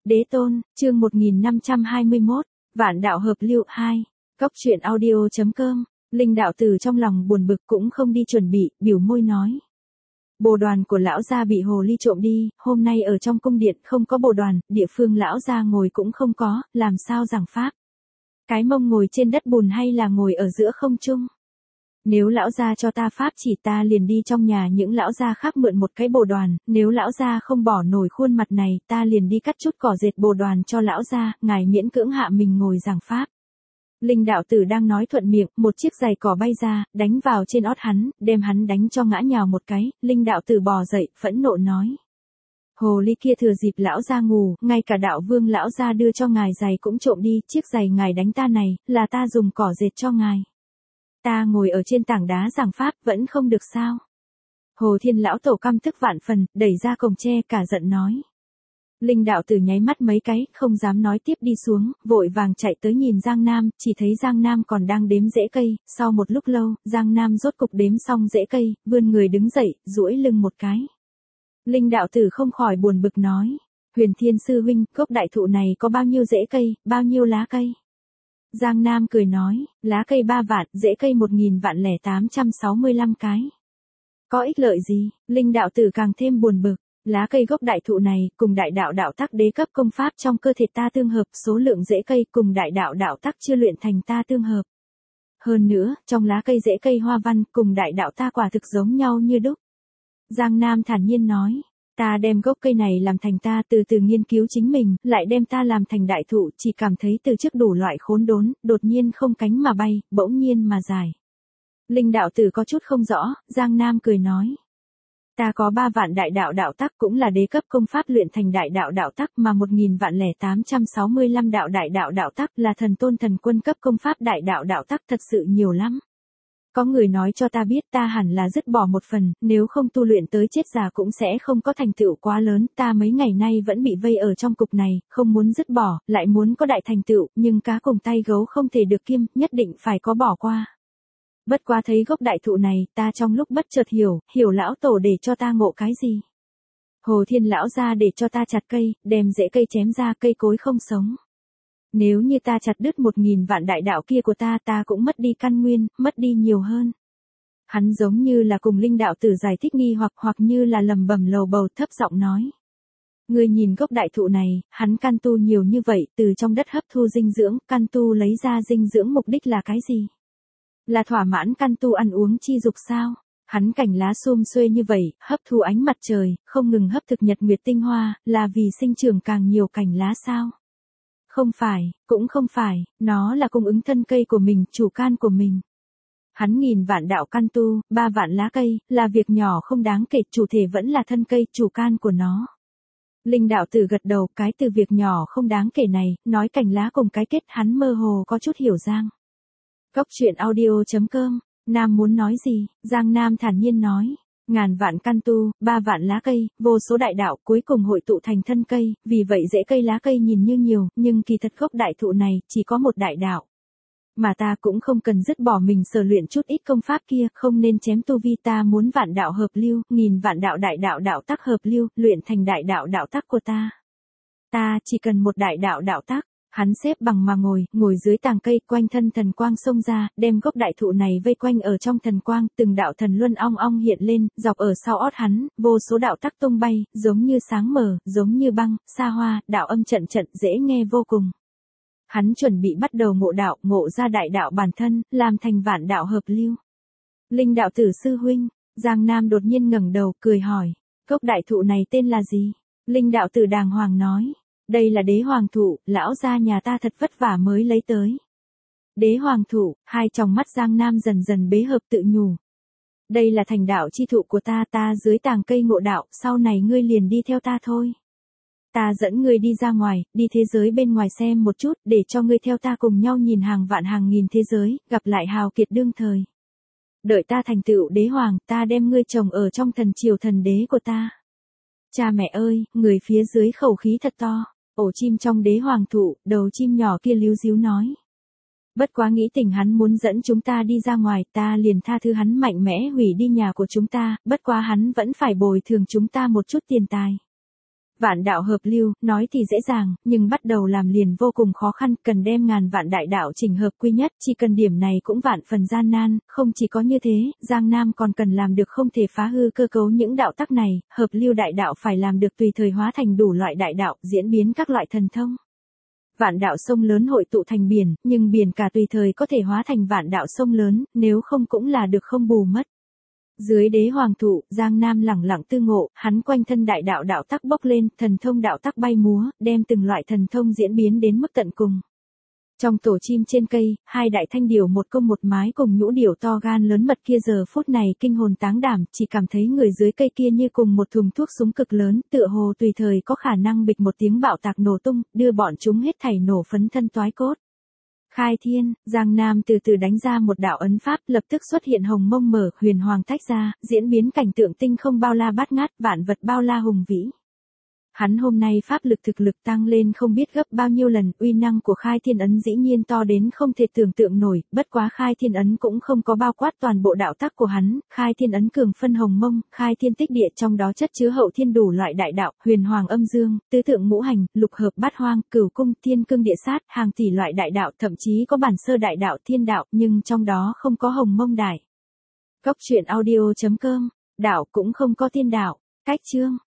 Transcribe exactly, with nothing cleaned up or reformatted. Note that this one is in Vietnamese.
Đế tôn, chương một nghìn năm trăm hai mươi mốt, Vạn đạo hợp lưu hai, Cốc truyện audio chấm com, Linh đạo tử trong lòng buồn bực cũng không đi chuẩn bị, biểu môi nói. Bồ đoàn của lão gia bị hồ ly trộm đi, hôm nay ở trong cung điện không có bồ đoàn, địa phương lão gia ngồi cũng không có, làm sao giảng pháp. Cái mông ngồi trên đất bùn hay là ngồi ở giữa không trung? Nếu lão gia cho ta pháp chỉ ta liền đi trong nhà những lão gia khác mượn một cái bồ đoàn, nếu lão gia không bỏ nổi khuôn mặt này ta liền đi cắt chút cỏ dệt bồ đoàn cho lão gia, ngài miễn cưỡng hạ mình ngồi giảng pháp. Linh đạo tử đang nói thuận miệng, một chiếc giày cỏ bay ra, đánh vào trên ót hắn, đem hắn đánh cho ngã nhào một cái, linh đạo tử bò dậy, phẫn nộ nói. Hồ ly kia thừa dịp lão gia ngủ, ngay cả đạo vương lão gia đưa cho ngài giày cũng trộm đi, chiếc giày ngài đánh ta này, là ta dùng cỏ dệt cho ngài. Ta ngồi ở trên tảng đá giảng pháp vẫn không được sao. Hồ Thiên lão tổ căm tức vạn phần, đẩy ra cồng tre cả giận nói. Linh đạo tử nháy mắt mấy cái, không dám nói tiếp đi xuống, vội vàng chạy tới nhìn Giang Nam, chỉ thấy Giang Nam còn đang đếm rễ cây, sau một lúc lâu, Giang Nam rốt cục đếm xong rễ cây, vươn người đứng dậy, duỗi lưng một cái. Linh đạo tử không khỏi buồn bực nói, Huyền Thiên sư huynh, gốc đại thụ này có bao nhiêu rễ cây, bao nhiêu lá cây? Giang Nam cười nói, lá cây ba vạn, rễ cây một nghìn vạn lẻ tám trăm sáu mươi lăm cái. Có ích lợi gì? Linh đạo tử càng thêm buồn bực. Lá cây gốc đại thụ này, cùng đại đạo đạo tắc đế cấp công pháp trong cơ thể ta tương hợp, số lượng rễ cây cùng đại đạo đạo tắc chưa luyện thành ta tương hợp. Hơn nữa, trong lá cây rễ cây hoa văn cùng đại đạo ta quả thực giống nhau như đúc. Giang Nam thản nhiên nói, ta đem gốc cây này làm thành ta từ từ nghiên cứu chính mình, lại đem ta làm thành đại thụ, chỉ cảm thấy từ trước đủ loại khốn đốn, đột nhiên không cánh mà bay, bỗng nhiên mà dài. Linh đạo tử có chút không rõ, Giang Nam cười nói. Ta có ba vạn đại đạo đạo tắc cũng là đế cấp công pháp luyện thành đại đạo đạo tắc mà một nghìn vạn lẻ tám trăm sáu mươi lăm đạo đại đạo đạo tắc là thần tôn thần quân cấp công pháp đại đạo đạo tắc thật sự nhiều lắm. Có người nói cho ta biết ta hẳn là dứt bỏ một phần, nếu không tu luyện tới chết già cũng sẽ không có thành tựu quá lớn, ta mấy ngày nay vẫn bị vây ở trong cục này, không muốn dứt bỏ, lại muốn có đại thành tựu, nhưng cá cùng tay gấu không thể được kiêm, nhất định phải có bỏ qua. Bất quá thấy gốc đại thụ này, ta trong lúc bất chợt hiểu, hiểu lão tổ để cho ta ngộ cái gì. Hồ Thiên lão ra để cho ta chặt cây, đem rễ cây chém ra cây cối không sống. Nếu như ta chặt đứt một nghìn vạn đại đạo kia của ta ta cũng mất đi căn nguyên, mất đi nhiều hơn. Hắn giống như là cùng linh đạo tử giải thích nghi hoặc hoặc như là lầm bầm lầu bầu thấp giọng nói. Người nhìn gốc đại thụ này, hắn căn tu nhiều như vậy, từ trong đất hấp thu dinh dưỡng, căn tu lấy ra dinh dưỡng mục đích là cái gì? Là thỏa mãn căn tu ăn uống chi dục sao? Hắn cành lá sum xuê như vậy, hấp thu ánh mặt trời, không ngừng hấp thực nhật nguyệt tinh hoa, là vì sinh trưởng càng nhiều cành lá sao? Không phải, cũng không phải, nó là cung ứng thân cây của mình, chủ can của mình. Hắn nghìn vạn đạo căn tu, ba vạn lá cây, là việc nhỏ không đáng kể, chủ thể vẫn là thân cây, chủ can của nó. Linh đạo tử gật đầu, cái từ việc nhỏ không đáng kể này, nói cành lá cùng cái kết hắn mơ hồ có chút hiểu Giang. Cốc truyện audio chấm com, Nam muốn nói gì, Giang Nam thản nhiên nói. Ngàn vạn căn tu, ba vạn lá cây, vô số đại đạo cuối cùng hội tụ thành thân cây, vì vậy rễ cây lá cây nhìn như nhiều, nhưng kỳ thật gốc đại thụ này chỉ có một đại đạo. Mà ta cũng không cần dứt bỏ mình sở luyện chút ít công pháp kia, không nên chém tu vi ta muốn vạn đạo hợp lưu, nghìn vạn đạo đại đạo đạo tắc hợp lưu, luyện thành đại đạo đạo tắc của ta. Ta chỉ cần một đại đạo đạo tắc. Hắn xếp bằng mà ngồi, ngồi dưới tàng cây, quanh thân thần quang xông ra, đem gốc đại thụ này vây quanh ở trong thần quang, từng đạo thần luân ong ong hiện lên, dọc ở sau ót hắn, vô số đạo tắc tung bay, giống như sáng mở, giống như băng, xa hoa, đạo âm trận trận dễ nghe vô cùng. Hắn chuẩn bị bắt đầu ngộ đạo, ngộ ra đại đạo bản thân, làm thành vạn đạo hợp lưu. Linh đạo tử sư huynh, Giang Nam đột nhiên ngẩng đầu, cười hỏi, gốc đại thụ này tên là gì? Linh đạo tử đàng hoàng nói. Đây là đế hoàng thụ, lão gia nhà ta thật vất vả mới lấy tới. Đế hoàng thụ, hai tròng mắt Giang Nam dần dần bế hợp tự nhủ. Đây là thành đạo chi thụ của ta, ta dưới tàng cây ngộ đạo, sau này ngươi liền đi theo ta thôi. Ta dẫn ngươi đi ra ngoài, đi thế giới bên ngoài xem một chút, để cho ngươi theo ta cùng nhau nhìn hàng vạn hàng nghìn thế giới, gặp lại hào kiệt đương thời. Đợi ta thành tựu đế hoàng, ta đem ngươi trồng ở trong thần triều thần đế của ta. Cha mẹ ơi, người phía dưới khẩu khí thật to. Ổ chim trong đế hoàng thụ, đầu chim nhỏ kia líu díu nói. Bất quá nghĩ tình hắn muốn dẫn chúng ta đi ra ngoài, ta liền tha thứ hắn mạnh mẽ hủy đi nhà của chúng ta, bất quá hắn vẫn phải bồi thường chúng ta một chút tiền tài. Vạn đạo hợp lưu, nói thì dễ dàng, nhưng bắt đầu làm liền vô cùng khó khăn, cần đem ngàn vạn đại đạo chỉnh hợp quy nhất, chỉ cần điểm này cũng vạn phần gian nan, không chỉ có như thế, Giang Nam còn cần làm được không thể phá hư cơ cấu những đạo tắc này, hợp lưu đại đạo phải làm được tùy thời hóa thành đủ loại đại đạo, diễn biến các loại thần thông. Vạn đạo sông lớn hội tụ thành biển, nhưng biển cả tùy thời có thể hóa thành vạn đạo sông lớn, nếu không cũng là được không bù mất. Dưới đế hoàng thụ, Giang Nam lẳng lặng tư ngộ, hắn quanh thân đại đạo đạo tắc bốc lên, thần thông đạo tắc bay múa, đem từng loại thần thông diễn biến đến mức tận cùng. Trong tổ chim trên cây, hai đại thanh điểu một công một mái cùng nhũ điểu to gan lớn mật kia giờ phút này kinh hồn táng đảm, chỉ cảm thấy người dưới cây kia như cùng một thùng thuốc súng cực lớn, tựa hồ tùy thời có khả năng bịch một tiếng bạo tạc nổ tung, đưa bọn chúng hết thảy nổ phấn thân toái cốt. Khai thiên, Giang Nam từ từ đánh ra một đạo ấn pháp, lập tức xuất hiện hồng mông mở, huyền hoàng tách ra, diễn biến cảnh tượng tinh không bao la bát ngát, vạn vật bao la hùng vĩ. Hắn hôm nay pháp lực thực lực tăng lên không biết gấp bao nhiêu lần, uy năng của khai thiên ấn dĩ nhiên to đến không thể tưởng tượng nổi, bất quá khai thiên ấn cũng không có bao quát toàn bộ đạo tắc của hắn, khai thiên ấn cường phân hồng mông, khai thiên tích địa trong đó chất chứa hậu thiên đủ loại đại đạo, huyền hoàng âm dương, tứ tượng ngũ hành, lục hợp bát hoang, cửu cung, thiên cương địa sát, hàng tỷ loại đại đạo, thậm chí có bản sơ đại đạo thiên đạo, nhưng trong đó không có hồng mông đại. Cốc truyện audio chấm com, đạo cũng không có thiên đạo, cách chương.